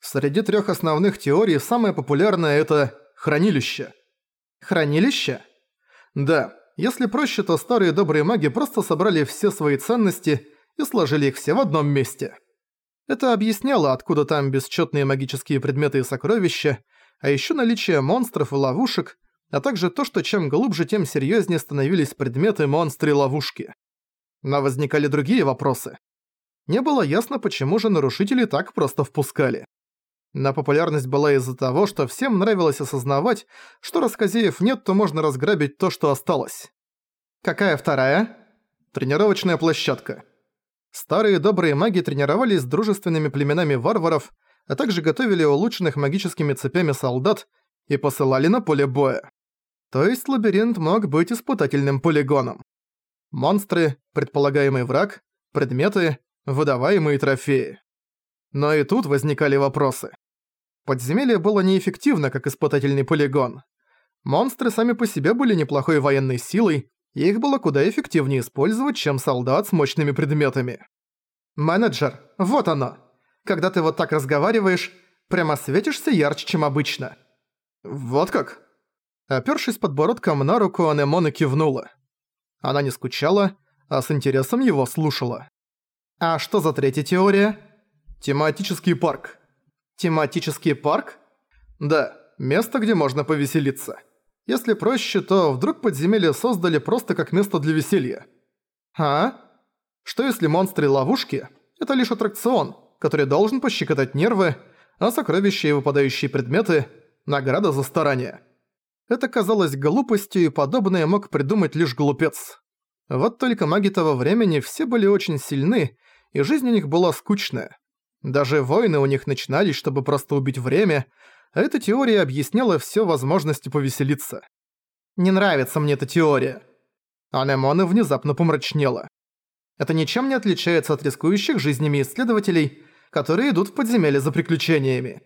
Среди 3 основных теорий самая популярная – это хранилище. Хранилище? Да, если проще, то старые добрые маги просто собрали все свои ценности и сложили их все в одном месте. Это объясняло, откуда там бесчетные магические предметы и сокровища, а еще наличие монстров и ловушек, а также то, что чем глубже, тем серьезнее становились предметы, монстры и ловушки. Но возникали другие вопросы. Не было ясно, почему же нарушители так просто впускали. Но популярность была из-за того, что всем нравилось осознавать, что раз хозяев нет, то можно разграбить то, что осталось. Какая вторая? Тренировочная площадка. Старые добрые маги тренировались с дружественными племенами варваров, а также готовили улучшенных магическими цепями солдат и посылали на поле боя. То есть лабиринт мог быть испытательным полигоном. Монстры, предполагаемый враг, предметы, выдаваемые трофеи. Но и тут возникали вопросы. Подземелье было неэффективно, как испытательный полигон. Монстры сами по себе были неплохой военной силой, и их было куда эффективнее использовать, чем солдат с мощными предметами. «Менеджер, вот оно! Когда ты вот так разговариваешь, прямо светишься ярче, чем обычно». «Вот как?» Опёршись подбородком на руку, Анемона кивнула. Она не скучала, а с интересом его слушала. «А что за третья теория?» «Тематический парк». «Тематический парк?» «Да, место, где можно повеселиться. Если проще, то вдруг подземелье создали просто как место для веселья». «А? Что если монстры и ловушки – это лишь аттракцион, который должен пощекотать нервы, а сокровища и выпадающие предметы – награда за старание?» Это казалось глупостью, и подобное мог придумать лишь глупец. Вот только маги того времени все были очень сильны, и жизнь у них была скучная. Даже войны у них начинались, чтобы просто убить время, а эта теория объясняла всё возможностью повеселиться. «Не нравится мне эта теория». Анемона внезапно помрачнела. Это ничем не отличается от рискующих жизнями исследователей, которые идут в подземелье за приключениями.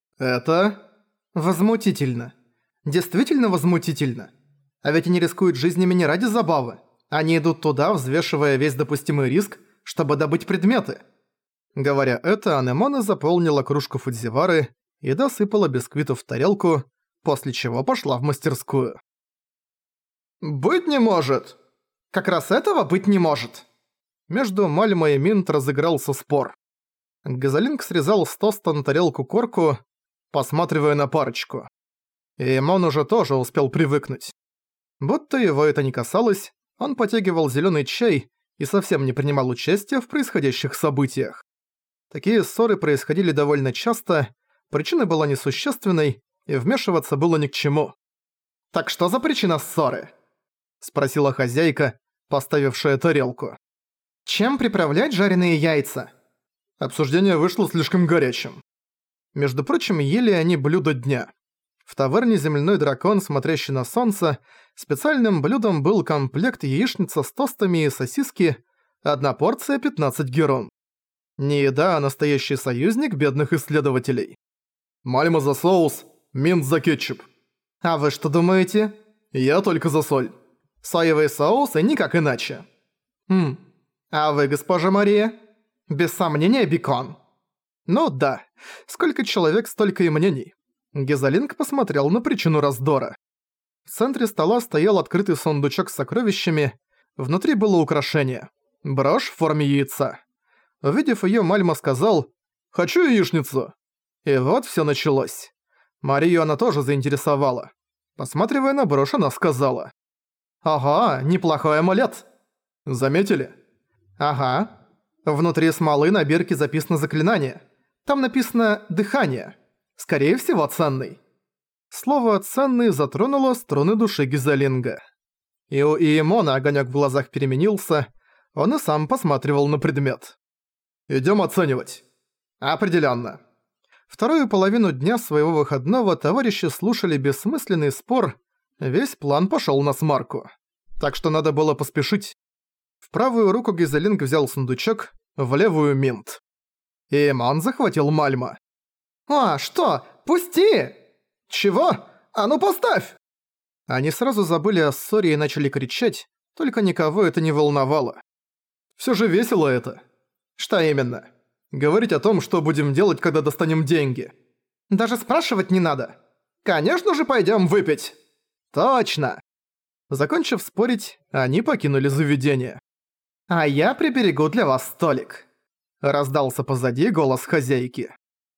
Это возмутительно. Действительно возмутительно. А ведь они рискуют жизнями не ради забавы. Они идут туда, взвешивая весь допустимый риск, чтобы добыть предметы. Говоря это, Анемона заполнила кружку фудзивары и досыпала бисквитов в тарелку, после чего пошла в мастерскую. «Быть не может!» «Как раз этого быть не может!» Между Мальмо и Минт разыгрался спор. Газолинг срезал с тоста на тарелку корку, посматривая на парочку. И Мон уже тоже успел привыкнуть. Будто его это не касалось, он потягивал зелёный чай и совсем не принимал участия в происходящих событиях. Такие ссоры происходили довольно часто, причина была несущественной, и вмешиваться было ни к чему. «Так что за причина ссоры?» – спросила хозяйка, поставившая тарелку. «Чем приправлять жареные яйца?» Обсуждение вышло слишком горячим. Между прочим, ели они блюдо дня. В таверне «Земляной дракон», смотрящий на солнце, специальным блюдом был комплект яичница с тостами и сосиски, одна порция 15 герон. Не еда, а настоящий союзник бедных исследователей. Мальма за соус, Минт за кетчуп. А вы что думаете? Я только за соль. Соевый соус и никак иначе. А вы, госпожа Мария? Без сомнения, бекон. Ну да, сколько человек, столько и мнений. Гезалинг посмотрел на причину раздора. В центре стола стоял открытый сундучок с сокровищами, внутри было украшение. Брошь в форме яйца. Увидев её, Мальма сказал «Хочу яичницу». И вот всё началось. Марию она тоже заинтересовала. Посматривая на брошь, она сказала «Ага, неплохой амулет». Заметили? Ага. Внутри смолы на бирке записано заклинание. Там написано «дыхание». Скорее всего, ценный. Слово «ценный» затронуло струны души Гизалинга. И у Иемона огонёк в глазах переменился, он и сам посматривал на предмет. «Идём оценивать». «Определённо». Вторую половину дня своего выходного товарищи слушали бессмысленный спор, весь план пошёл на смарку. Так что надо было поспешить. В правую руку Гизалинг взял сундучок, в левую — Минт. Иемон захватил Мальма. «А, что? Пусти!» «Чего? А ну поставь!» Они сразу забыли о ссоре и начали кричать, только никого это не волновало. Всё же весело это. Что именно? Говорить о том, что будем делать, когда достанем деньги. Даже спрашивать не надо. Конечно же пойдем выпить. Точно. Закончив спорить, они покинули заведение. «А я приберегу для вас столик», — раздался позади голос хозяйки.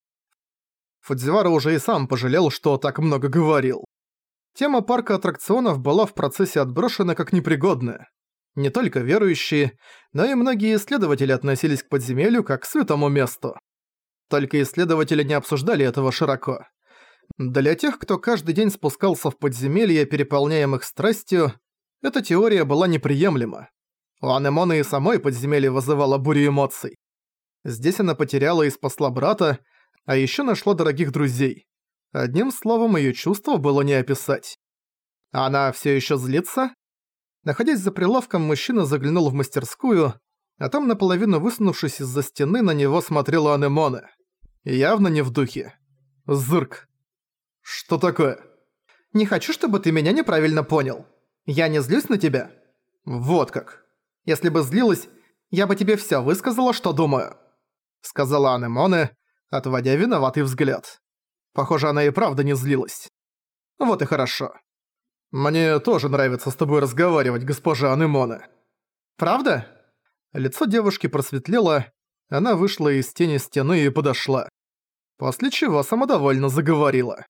Фудзивара уже и сам пожалел, что так много говорил. Тема парка аттракционов была в процессе отброшена как непригодная. Не только верующие, но и многие исследователи относились к подземелью как к святому месту. Только исследователи не обсуждали этого широко. Для тех, кто каждый день спускался в подземелье, переполняемых страстью, эта теория была неприемлема. У Анемоны и самой подземелье вызывало бурю эмоций. Здесь она потеряла и спасла брата, а ещё нашла дорогих друзей. Одним словом, её чувство было не описать. Она всё ещё злится? Находясь за прилавком, мужчина заглянул в мастерскую, а там, наполовину высунувшись из-за стены, на него смотрела Анемоне. Явно не в духе. Зырк. «Что такое?» «Не хочу, чтобы ты меня неправильно понял. Я не злюсь на тебя». «Вот как. Если бы злилась, я бы тебе всё высказала, что думаю», — сказала Анемоне, отводя виноватый взгляд. Похоже, она и правда не злилась. «Вот и хорошо. Мне тоже нравится с тобой разговаривать, госпожа Анемоне». «Правда?» Лицо девушки просветлело, она вышла из тени стены и подошла. После чего самодовольно заговорила.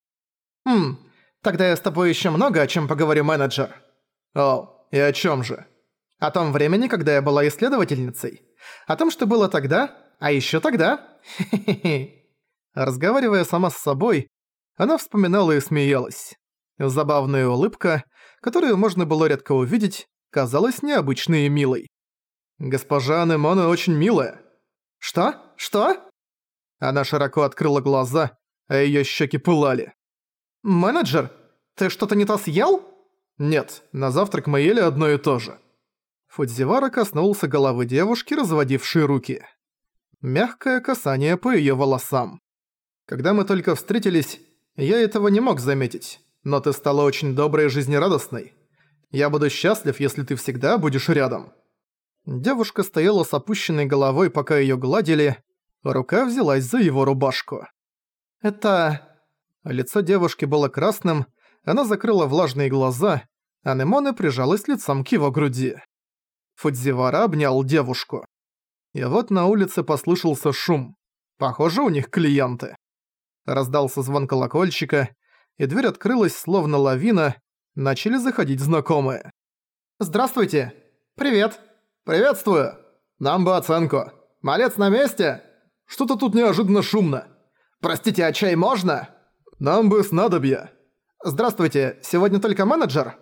Тогда я с тобой ещё много о чём поговорю, менеджер». «О, и о чём же?» «О том времени, когда я была исследовательницей. О том, что было тогда, а ещё тогда». Хе-хе-хе. Разговаривая сама с собой, она вспоминала и смеялась. Забавная улыбка, которую можно было редко увидеть, казалась необычной и милой. «Госпожа Анемоне очень милая». «Что? Что?» Она широко открыла глаза, а её щеки пылали. «Менеджер, ты что-то не то съел?» «Нет, на завтрак мы ели одно и то же». Фудзивара коснулся головы девушки, разводившей руки. Мягкое касание по её волосам. «Когда мы только встретились, я этого не мог заметить, но ты стала очень доброй и жизнерадостной. Я буду счастлив, если ты всегда будешь рядом». Девушка стояла с опущенной головой, пока её гладили, рука взялась за его рубашку. «Это...» Лицо девушки было красным, она закрыла влажные глаза, а Немоне прижалась лицом к его груди. Фудзивара обнял девушку. И вот на улице послышался шум. Похоже, у них клиенты. Раздался звон колокольчика, и дверь открылась, словно лавина, начали заходить знакомые. «Здравствуйте!» «Привет!» «Приветствую! Нам бы оценку! Малец на месте?» «Что-то тут неожиданно шумно!» «Простите, а чай можно?» «Нам бы снадобья!» «Здравствуйте, сегодня только менеджер?»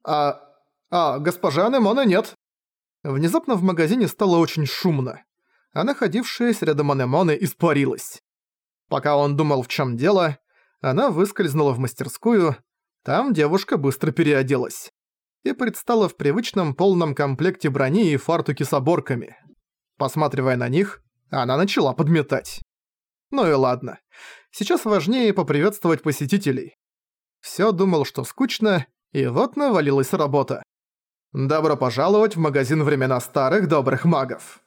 Госпожа Анемоне нет!» Внезапно в магазине стало очень шумно, а находившаяся рядом Анемоне испарилась. Пока он думал, в чем дело, она выскользнула в мастерскую, там девушка быстро переоделась и предстала в привычном полном комплекте брони и фартуке с оборками. Посматривая на них, она начала подметать. Ну и ладно, сейчас важнее поприветствовать посетителей. Всё думал, что скучно, и вот навалилась работа. Добро пожаловать в магазин «Времена старых добрых магов».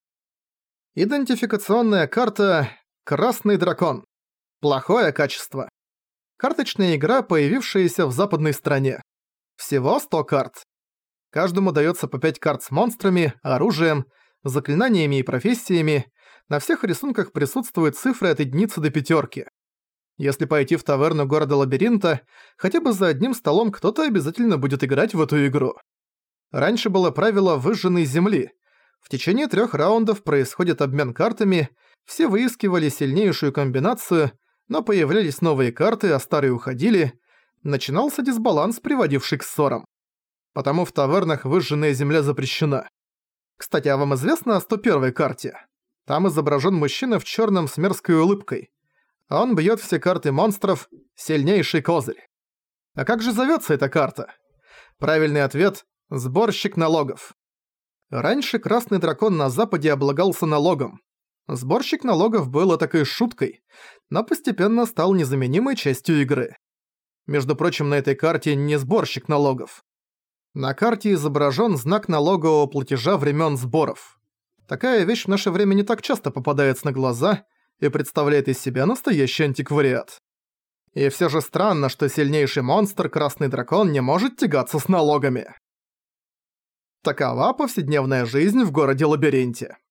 Идентификационная карта «Красный дракон». Плохое качество. Карточная игра, появившаяся в западной стране. Всего 100 карт. Каждому даётся по 5 карт с монстрами, оружием, заклинаниями и профессиями. На всех рисунках присутствуют цифры от единицы до 5. Если пойти в таверну города-лабиринта, хотя бы за одним столом кто-то обязательно будет играть в эту игру. Раньше было правило выжженной земли. В течение 3 раундов происходит обмен картами, все выискивали сильнейшую комбинацию, но появлялись новые карты, а старые уходили. Начинался дисбаланс, приводивший к ссорам. Потому в тавернах выжженная земля запрещена. Кстати, а вам известно о 101-й карте? Там изображен мужчина в черном с мерзкой улыбкой. Он бьет все карты монстров, сильнейший козырь. А как же зовется эта карта? Правильный ответ – сборщик налогов. Раньше красный дракон на западе облагался налогом. Сборщик налогов был такой шуткой, но постепенно стал незаменимой частью игры. Между прочим, на этой карте не сборщик налогов. На карте изображен знак налогового платежа времен сборов. Такая вещь в наше время не так часто попадается на глаза и представляет из себя настоящий антиквариат. И все же странно, что сильнейший монстр, Красный Дракон, не может тягаться с налогами. Такова повседневная жизнь в городе-лабиринте.